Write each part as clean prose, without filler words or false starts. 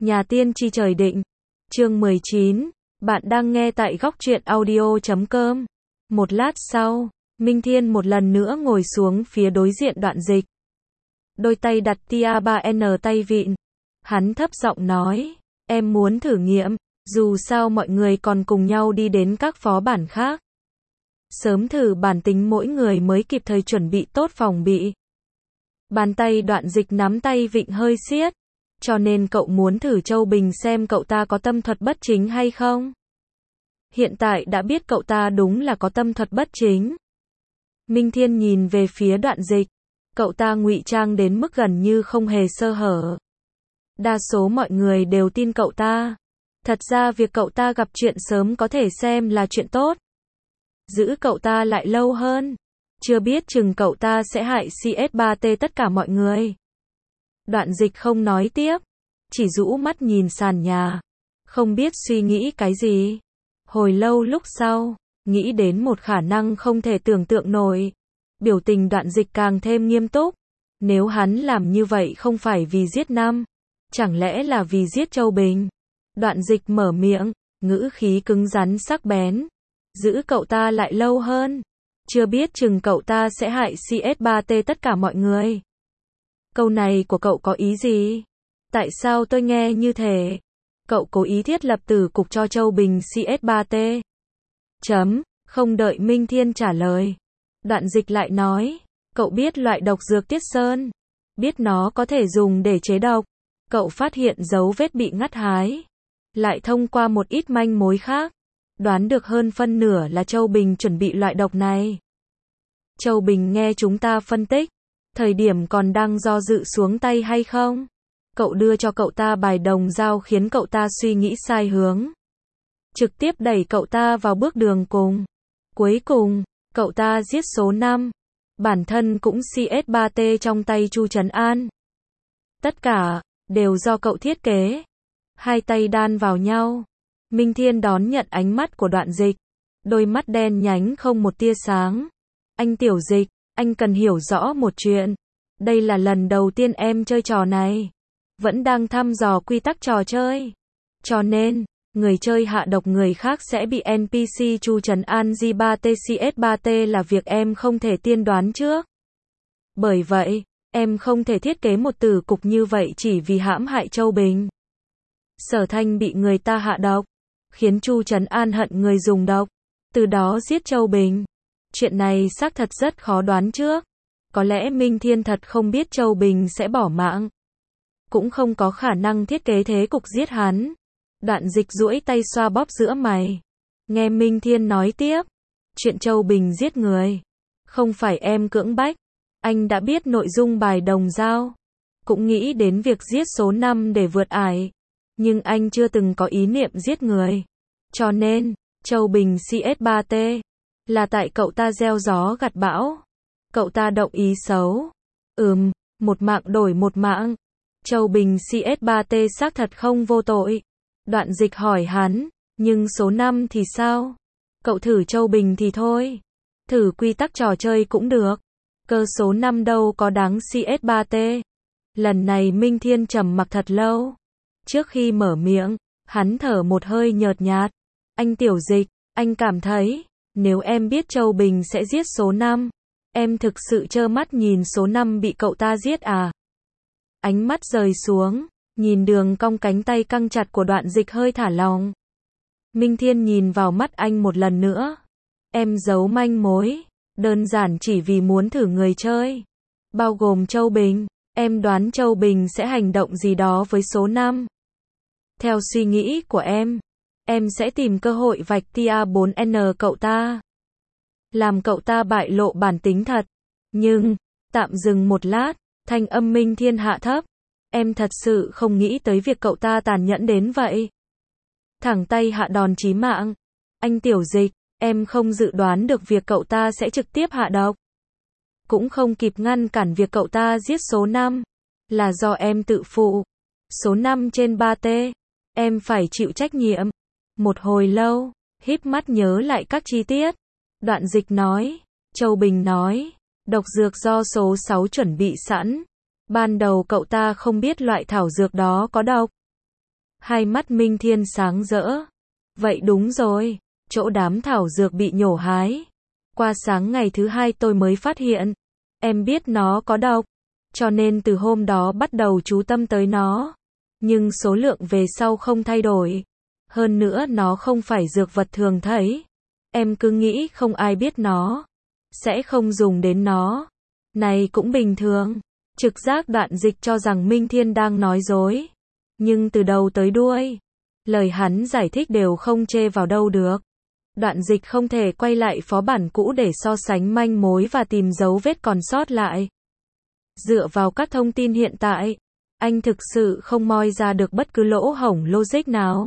Nhà tiên tri trời định. Chương 19. Bạn đang nghe tại góc truyện audio.com. Một lát sau, Minh Thiên một lần nữa ngồi xuống phía đối diện Đoạn Dịch. Đôi tay đặt tia 3N tay vịn. Hắn thấp giọng nói, em muốn thử nghiệm, dù sao mọi người còn cùng nhau đi đến các phó bản khác. Sớm thử bản tính mỗi người mới kịp thời chuẩn bị tốt phòng bị. Bàn tay Đoạn Dịch nắm tay vịn hơi siết. Cho nên cậu muốn thử Châu Bình xem cậu ta có tâm thuật bất chính hay không? Hiện tại đã biết cậu ta đúng là có tâm thuật bất chính. Minh Thiên nhìn về phía Đoạn Dịch. Cậu ta ngụy trang đến mức gần như không hề sơ hở. Đa số mọi người đều tin cậu ta. Thật ra việc cậu ta gặp chuyện sớm có thể xem là chuyện tốt. Giữ cậu ta lại lâu hơn. Chưa biết chừng cậu ta sẽ hại CS3T tất cả mọi người. Đoạn Dịch không nói tiếp. Chỉ rũ mắt nhìn sàn nhà. Không biết suy nghĩ cái gì. Hồi lâu lúc sau, nghĩ đến một khả năng không thể tưởng tượng nổi. Biểu tình Đoạn Dịch càng thêm nghiêm túc. Nếu hắn làm như vậy không phải vì giết Năm, chẳng lẽ là vì giết Châu Bình? Đoạn Dịch mở miệng, ngữ khí cứng rắn sắc bén. Giữ cậu ta lại lâu hơn. Chưa biết chừng cậu ta sẽ hại CS3T tất cả mọi người. Câu này của cậu có ý gì? Tại sao tôi nghe như thế? Cậu cố ý thiết lập tử cục cho Châu Bình CS3T. Không đợi Minh Thiên trả lời. Đoạn Dịch lại nói, cậu biết loại độc dược Tiết Sơn. Biết nó có thể dùng để chế độc. Cậu phát hiện dấu vết bị ngắt hái. Lại thông qua một ít manh mối khác. Đoán được hơn phân nửa là Châu Bình chuẩn bị loại độc này. Châu Bình nghe chúng ta phân tích. Thời điểm còn đang do dự xuống tay hay không? Cậu đưa cho cậu ta bài đồng dao khiến cậu ta suy nghĩ sai hướng. Trực tiếp đẩy cậu ta vào bước đường cùng. Cuối cùng, cậu ta giết số 5. Bản thân cũng CS3T trong tay Chu Trấn An. Tất cả, đều do cậu thiết kế. Hai tay đan vào nhau. Minh Thiên đón nhận ánh mắt của Đoạn Dịch. Đôi mắt đen nhánh không một tia sáng. Anh Tiểu Dịch, anh cần hiểu rõ một chuyện. Đây là lần đầu tiên em chơi trò này. Vẫn đang thăm dò quy tắc trò chơi. Cho nên, người chơi hạ độc người khác sẽ bị NPC Chu Trấn An G3T CS3T là việc em không thể tiên đoán trước. Bởi vậy, em không thể thiết kế một tử cục như vậy chỉ vì hãm hại Châu Bình. Sở Thanh bị người ta hạ độc, khiến Chu Trấn An hận người dùng độc, từ đó giết Châu Bình. Chuyện này xác thật rất khó đoán trước. Có lẽ Minh Thiên thật không biết Châu Bình sẽ bỏ mạng. Cũng không có khả năng thiết kế thế cục giết hắn. Đoạn Dịch duỗi tay xoa bóp giữa mày. Nghe Minh Thiên nói tiếp. Chuyện Châu Bình giết người. Không phải em cưỡng bách. Anh đã biết nội dung bài đồng dao. Cũng nghĩ đến việc giết số 5 để vượt ải. Nhưng anh chưa từng có ý niệm giết người. Cho nên, Châu Bình CS3T. Là tại cậu ta gieo gió gặt bão. Cậu ta động ý xấu. Một mạng đổi một mạng. Châu Bình CS3T xác thật không vô tội. Đoạn Dịch hỏi hắn, nhưng số 5 thì sao? Cậu thử Châu Bình thì thôi. Thử quy tắc trò chơi cũng được. Cơ số 5 đâu có đáng CS3T. Lần này Minh Thiên trầm mặc thật lâu. Trước khi mở miệng, hắn thở một hơi nhợt nhạt. Anh Tiểu Dịch, anh cảm thấy, nếu em biết Châu Bình sẽ giết số 5, em thực sự trơ mắt nhìn số 5 bị cậu ta giết à? Ánh mắt rời xuống, nhìn đường cong cánh tay căng chặt của Đoạn Dịch hơi thả lỏng. Minh Thiên nhìn vào mắt anh một lần nữa. Em giấu manh mối, đơn giản chỉ vì muốn thử người chơi. Bao gồm Châu Bình, em đoán Châu Bình sẽ hành động gì đó với số 5. Theo suy nghĩ của em sẽ tìm cơ hội vạch tia 4N cậu ta. Làm cậu ta bại lộ bản tính thật. Nhưng, tạm dừng một lát, thanh âm Minh Thiên hạ thấp. Em thật sự không nghĩ tới việc cậu ta tàn nhẫn đến vậy. Thẳng tay hạ đòn chí mạng. Anh Tiểu Dịch, em không dự đoán được việc cậu ta sẽ trực tiếp hạ độc. Cũng không kịp ngăn cản việc cậu ta giết số 5. Là do em tự phụ. Số 5 trên 3T. Em phải chịu trách nhiệm. Một hồi lâu, híp mắt nhớ lại các chi tiết. Đoạn Dịch nói. Châu Bình nói. Độc dược do số 6 chuẩn bị sẵn. Ban đầu cậu ta không biết loại thảo dược đó có độc. Hai mắt Minh Thiên sáng rỡ. Vậy đúng rồi, chỗ đám thảo dược bị nhổ hái. Qua sáng ngày thứ 2 tôi mới phát hiện. Em biết nó có độc, cho nên từ hôm đó bắt đầu chú tâm tới nó. Nhưng số lượng về sau không thay đổi. Hơn nữa nó không phải dược vật thường thấy. Em cứ nghĩ không ai biết nó, sẽ không dùng đến nó. Này cũng bình thường. Trực giác Đoạn Dịch cho rằng Minh Thiên đang nói dối. Nhưng từ đầu tới đuôi, lời hắn giải thích đều không chê vào đâu được. Đoạn Dịch không thể quay lại phó bản cũ để so sánh manh mối và tìm dấu vết còn sót lại. Dựa vào các thông tin hiện tại, anh thực sự không moi ra được bất cứ lỗ hổng logic nào.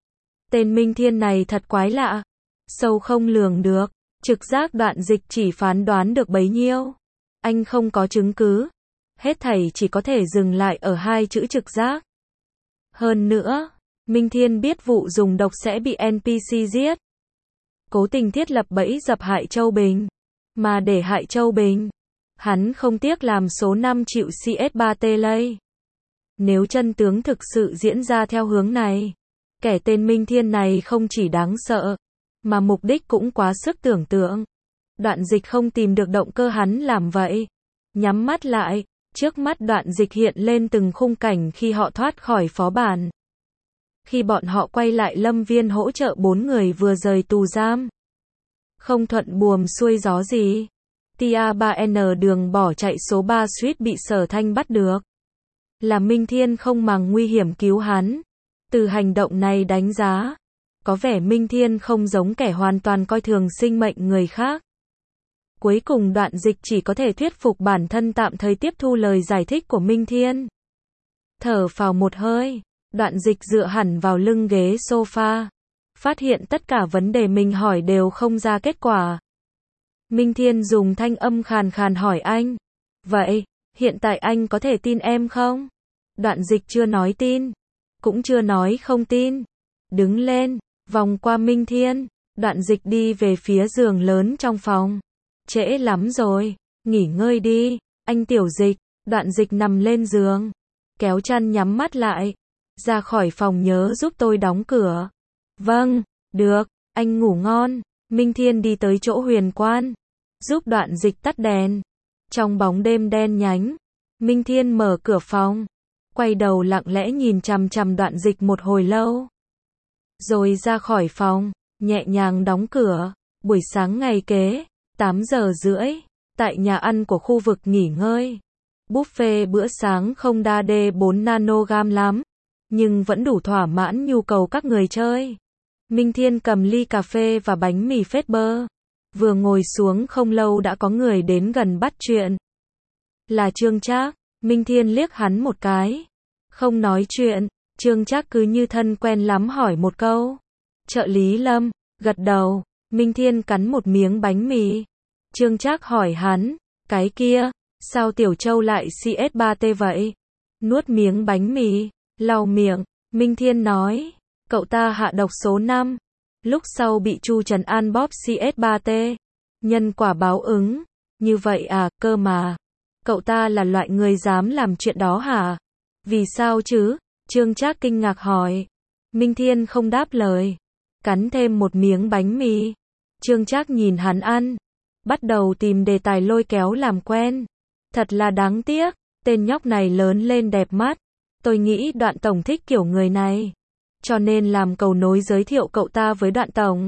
Tên Minh Thiên này thật quái lạ, sâu không lường được. Trực giác Đoạn Dịch chỉ phán đoán được bấy nhiêu. Anh không có chứng cứ. Hết thảy chỉ có thể dừng lại ở hai chữ trực giác. Hơn nữa, Minh Thiên biết vụ dùng độc sẽ bị NPC giết. Cố tình thiết lập bẫy dập hại Châu Bình. Mà để hại Châu Bình, hắn không tiếc làm số 5 chịu CS3T lây. Nếu chân tướng thực sự diễn ra theo hướng này, kẻ tên Minh Thiên này không chỉ đáng sợ, mà mục đích cũng quá sức tưởng tượng. Đoạn Dịch không tìm được động cơ hắn làm vậy. Nhắm mắt lại, trước mắt Đoạn Dịch hiện lên từng khung cảnh khi họ thoát khỏi phó bản. Khi bọn họ quay lại Lâm Viên hỗ trợ 4 người vừa rời tù giam. Không thuận buồm xuôi gió gì. Tia 3N đường bỏ chạy số 3 suýt bị Sở Thanh bắt được. Là Minh Thiên không màng nguy hiểm cứu hắn. Từ hành động này đánh giá, có vẻ Minh Thiên không giống kẻ hoàn toàn coi thường sinh mệnh người khác. Cuối cùng Đoạn Dịch chỉ có thể thuyết phục bản thân tạm thời tiếp thu lời giải thích của Minh Thiên. Thở phào một hơi, Đoạn Dịch dựa hẳn vào lưng ghế sofa. Phát hiện tất cả vấn đề mình hỏi đều không ra kết quả. Minh Thiên dùng thanh âm khàn khàn hỏi anh. Vậy, hiện tại anh có thể tin em không? Đoạn Dịch chưa nói tin, cũng chưa nói không tin. Đứng lên, vòng qua Minh Thiên, Đoạn Dịch đi về phía giường lớn trong phòng. Trễ lắm rồi, nghỉ ngơi đi, anh Tiểu Dịch. Đoạn Dịch nằm lên giường, kéo chăn nhắm mắt lại. Ra khỏi phòng nhớ giúp tôi đóng cửa. Vâng, được, anh ngủ ngon. Minh Thiên đi tới chỗ Huyền Quan, giúp Đoạn Dịch tắt đèn. Trong bóng đêm đen nhánh, Minh Thiên mở cửa phòng, quay đầu lặng lẽ nhìn chằm chằm Đoạn Dịch một hồi lâu. Rồi ra khỏi phòng, nhẹ nhàng đóng cửa. Buổi sáng ngày kế, 8 giờ rưỡi, tại nhà ăn của khu vực nghỉ ngơi. Buffet bữa sáng không đa D4 nanogam lắm, nhưng vẫn đủ thỏa mãn nhu cầu các người chơi. Minh Thiên cầm ly cà phê và bánh mì phết bơ. Vừa ngồi xuống không lâu đã có người đến gần bắt chuyện. Là Trương Trác. Minh Thiên liếc hắn một cái. Không nói chuyện, Trương Trác cứ như thân quen lắm hỏi một câu. Trợ lý Lâm, gật đầu. Minh Thiên cắn một miếng bánh mì. Trương Trác hỏi hắn, cái kia, sao Tiểu Châu lại CS3T vậy? Nuốt miếng bánh mì, lau miệng, Minh Thiên nói, cậu ta hạ độc số 5. Lúc sau bị Chu Trần An bóp CS3T. Nhân quả báo ứng. Như vậy à, cơ mà. Cậu ta là loại người dám làm chuyện đó hả? Vì sao chứ? Trương Trác kinh ngạc hỏi. Minh Thiên không đáp lời. Cắn thêm một miếng bánh mì. Trương Trác nhìn hắn ăn. Bắt đầu tìm đề tài lôi kéo làm quen. Thật là đáng tiếc. Tên nhóc này lớn lên đẹp mắt. Tôi nghĩ Đoạn Tổng thích kiểu người này. Cho nên làm cầu nối giới thiệu cậu ta với Đoạn Tổng.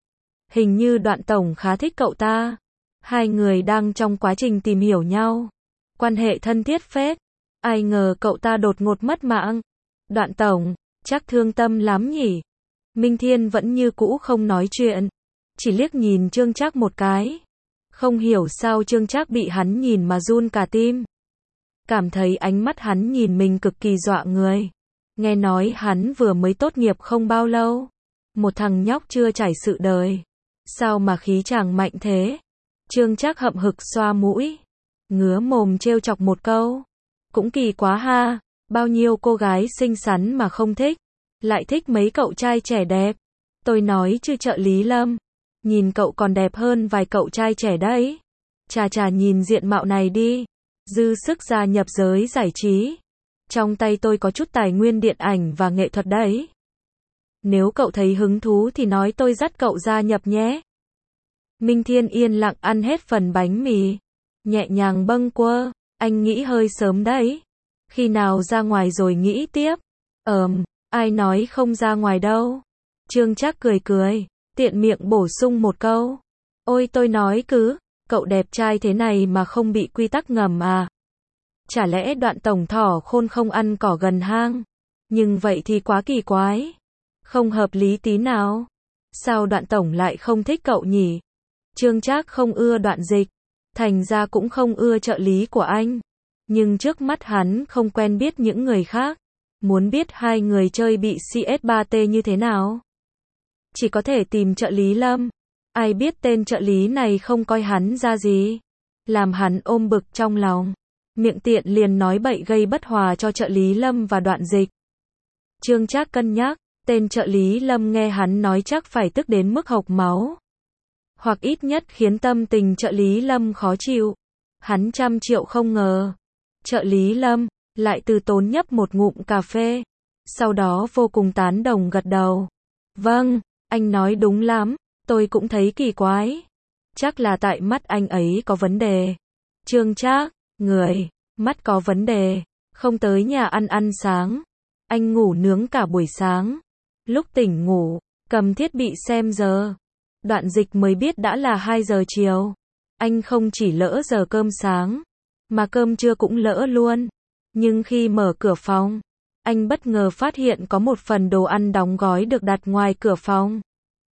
Hình như Đoạn Tổng khá thích cậu ta. Hai người đang trong quá trình tìm hiểu nhau. Quan hệ thân thiết phết. Ai ngờ cậu ta đột ngột mất mạng. Đoạn Tổng, chắc thương tâm lắm nhỉ. Minh Thiên vẫn như cũ không nói chuyện. Chỉ liếc nhìn Trương Trác một cái. Không hiểu sao Trương Trác bị hắn nhìn mà run cả tim. Cảm thấy ánh mắt hắn nhìn mình cực kỳ dọa người. Nghe nói hắn vừa mới tốt nghiệp không bao lâu. Một thằng nhóc chưa trải sự đời. Sao mà khí chàng mạnh thế? Trương Trác hậm hực xoa mũi. Ngứa mồm trêu chọc một câu. Cũng kỳ quá ha. Bao nhiêu cô gái xinh xắn mà không thích. Lại thích mấy cậu trai trẻ đẹp. Tôi nói chứ trợ lý Lâm. Nhìn cậu còn đẹp hơn vài cậu trai trẻ đấy. Chà chà nhìn diện mạo này đi. Dư sức gia nhập giới giải trí. Trong tay tôi có chút tài nguyên điện ảnh và nghệ thuật đấy. Nếu cậu thấy hứng thú thì nói tôi dắt cậu gia nhập nhé. Minh Thiên yên lặng ăn hết phần bánh mì. Nhẹ nhàng bâng quơ, anh nghĩ hơi sớm đấy. Khi nào ra ngoài rồi nghĩ tiếp. Ai nói không ra ngoài đâu. Trương Trác cười cười, tiện miệng bổ sung một câu. Ôi tôi nói cứ, cậu đẹp trai thế này mà không bị quy tắc ngầm à? Chả lẽ Đoạn tổng thỏ khôn không ăn cỏ gần hang? Nhưng vậy thì quá kỳ quái. Không hợp lý tí nào. Sao Đoạn tổng lại không thích cậu nhỉ? Trương Trác không ưa Đoạn Dịch, thành ra cũng không ưa trợ lý của anh. Nhưng trước mắt hắn không quen biết những người khác. Muốn biết hai người chơi bị CS3T như thế nào? Chỉ có thể tìm trợ lý Lâm. Ai biết tên trợ lý này không coi hắn ra gì. Làm hắn ôm bực trong lòng. Miệng tiện liền nói bậy gây bất hòa cho trợ lý Lâm và Đoạn Dịch. Trương Trác cân nhắc, tên trợ lý Lâm nghe hắn nói chắc phải tức đến mức hộc máu. Hoặc ít nhất khiến tâm tình trợ lý Lâm khó chịu. Hắn 100 triệu không ngờ. Trợ lý Lâm lại từ tốn nhấp một ngụm cà phê. Sau đó vô cùng tán đồng gật đầu. Vâng, anh nói đúng lắm, tôi cũng thấy kỳ quái. Chắc là tại mắt anh ấy có vấn đề. Trương Trác, người, mắt có vấn đề, không tới nhà ăn sáng. Anh ngủ nướng cả buổi sáng. Lúc tỉnh ngủ, cầm thiết bị xem giờ. Đoạn Dịch mới biết đã là 2 giờ chiều. Anh không chỉ lỡ giờ cơm sáng, mà cơm trưa cũng lỡ luôn. Nhưng khi mở cửa phòng, anh bất ngờ phát hiện có một phần đồ ăn đóng gói được đặt ngoài cửa phòng.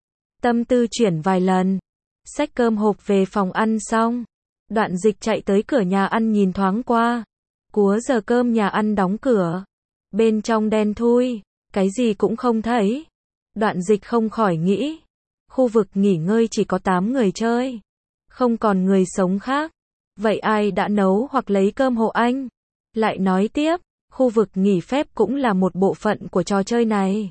Tâm tư chuyển vài lần, xách cơm hộp về phòng ăn xong. Đoạn Dịch chạy tới cửa nhà ăn nhìn thoáng qua. Cúa giờ cơm nhà ăn đóng cửa. Bên trong đen thui, cái gì cũng không thấy. Đoạn Dịch không khỏi nghĩ. Khu vực nghỉ ngơi chỉ có 8 người chơi. Không còn người sống khác. Vậy ai đã nấu hoặc lấy cơm hộ anh? Lại nói tiếp, khu vực nghỉ phép cũng là một bộ phận của trò chơi này.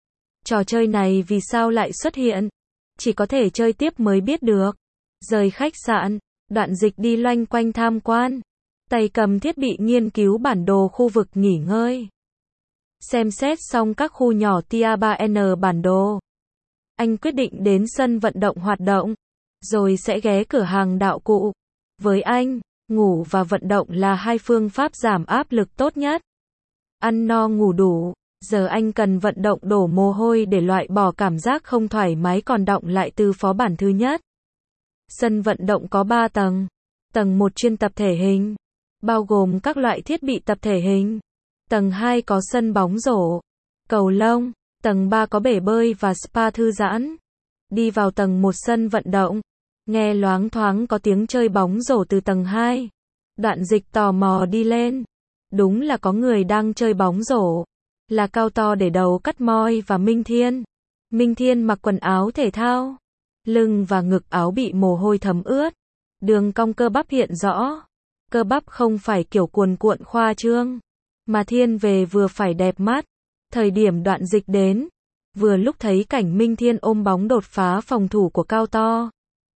Trò chơi này vì sao lại xuất hiện? Chỉ có thể chơi tiếp mới biết được. Rời khách sạn, Đoạn Dịch đi loanh quanh tham quan. Tay cầm thiết bị nghiên cứu bản đồ khu vực nghỉ ngơi. Xem xét xong các khu nhỏ Tia 3N bản đồ. Anh quyết định đến sân vận động hoạt động. Rồi sẽ ghé cửa hàng đạo cụ. Với anh, ngủ và vận động là hai phương pháp giảm áp lực tốt nhất. Ăn no ngủ đủ, giờ anh cần vận động đổ mồ hôi để loại bỏ cảm giác không thoải mái còn đọng lại từ phó bản thứ nhất. Sân vận động có 3 tầng. Tầng 1 chuyên tập thể hình, bao gồm các loại thiết bị tập thể hình. Tầng 2 có sân bóng rổ, cầu lông. Tầng 3 có bể bơi và spa thư giãn. Đi vào tầng 1 sân vận động, nghe loáng thoáng có tiếng chơi bóng rổ từ tầng 2. Đoạn Dịch tò mò đi lên. Đúng là có người đang chơi bóng rổ. Là Cao To để đầu cắt moi và Minh Thiên. Minh Thiên mặc quần áo thể thao. Lưng và ngực áo bị mồ hôi thấm ướt. Đường cong cơ bắp hiện rõ. Cơ bắp không phải kiểu cuồn cuộn khoa trương, mà thiên về vừa phải đẹp mắt. Thời điểm Đoạn Dịch đến, vừa lúc thấy cảnh Minh Thiên ôm bóng đột phá phòng thủ của Cao To.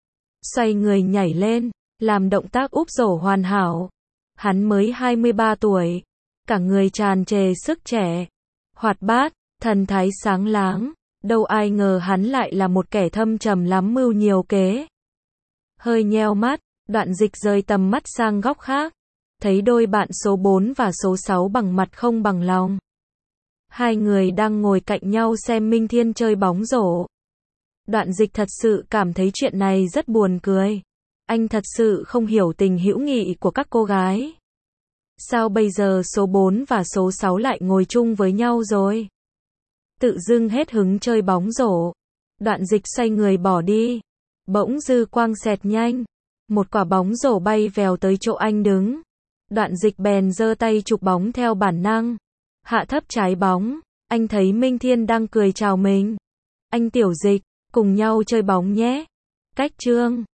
Xoay người nhảy lên, làm động tác úp rổ hoàn hảo. Hắn mới 23 tuổi, cả người tràn trề sức trẻ, hoạt bát, thần thái sáng láng. Đâu ai ngờ hắn lại là một kẻ thâm trầm lắm mưu nhiều kế. Hơi nheo mắt, Đoạn Dịch rời tầm mắt sang góc khác. Thấy đôi bạn số 4 và số 6 bằng mặt không bằng lòng. Hai người đang ngồi cạnh nhau xem Minh Thiên chơi bóng rổ. Đoạn Dịch thật sự cảm thấy chuyện này rất buồn cười. Anh thật sự không hiểu tình hữu nghị của các cô gái. Sao bây giờ số 4 và số 6 lại ngồi chung với nhau rồi? Tự dưng hết hứng chơi bóng rổ. Đoạn Dịch xoay người bỏ đi. Bỗng dư quang xẹt nhanh. Một quả bóng rổ bay vèo tới chỗ anh đứng. Đoạn Dịch bèn giơ tay chụp bóng theo bản năng. Hạ thấp trái bóng. Anh thấy Minh Thiên đang cười chào mình. Anh Tiểu Dịch, cùng nhau chơi bóng nhé. Cách chương